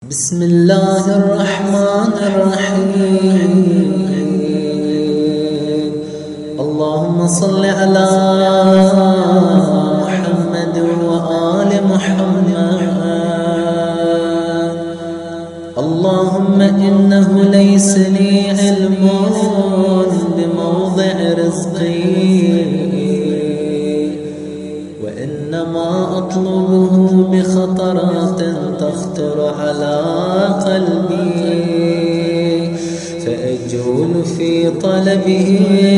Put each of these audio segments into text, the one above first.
بسم الله الرحمن الرحيم. اللهم صل على محمد وآل محمد. اللهم إنه ليس لي علم بموضع رزقي، وإنما أطلبه بخطرات تخطر على قلبي، فأجول في طلبه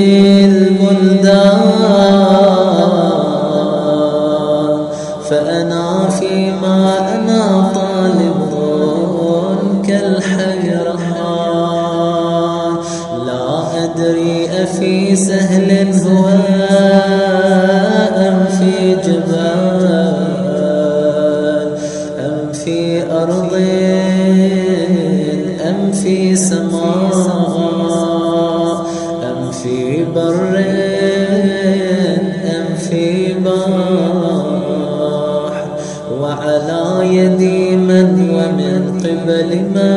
البلدان، فأنا فيما أنا طالب كالحيران. لا أدري أفي سهل هو أم في جبال، أم في أرض أم في سماء، أم في بر أم في بحر، وعلى يدي من ومن قبل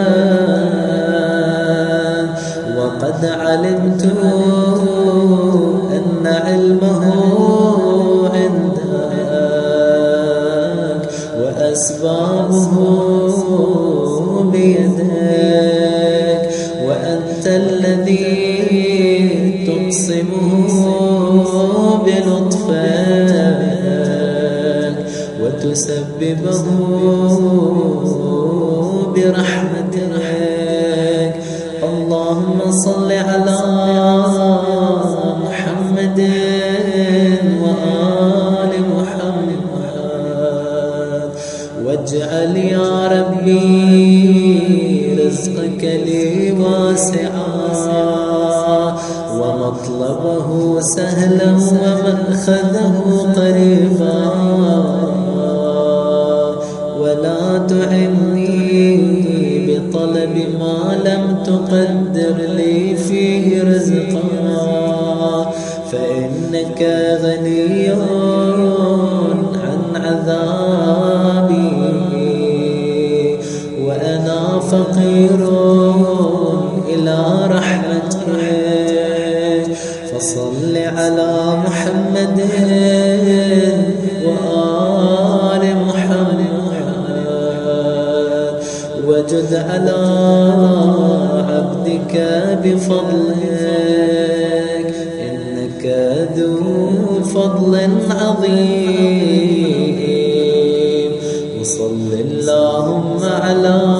من، وقد علمت أن علمه عندك وأسبابه بيدك، وأنت الذي تقسمه بلطفك وتسببه برحمتك. اللهم صل على محمد وآل محمد، واجعل يا ربي رزقك لي واسعا، ومطلبه سهلا ومأخذه قريبا، ولا تعني بطلب ما لم تقدر لي فيه رزقا، فإنك غني عن عذابي، وأنا فقير إلى رحمتك. فصل على محمد وآل محمد، وجد على عبدك بفضلك، إنك ذو فضل عظيم. وصل اللهم على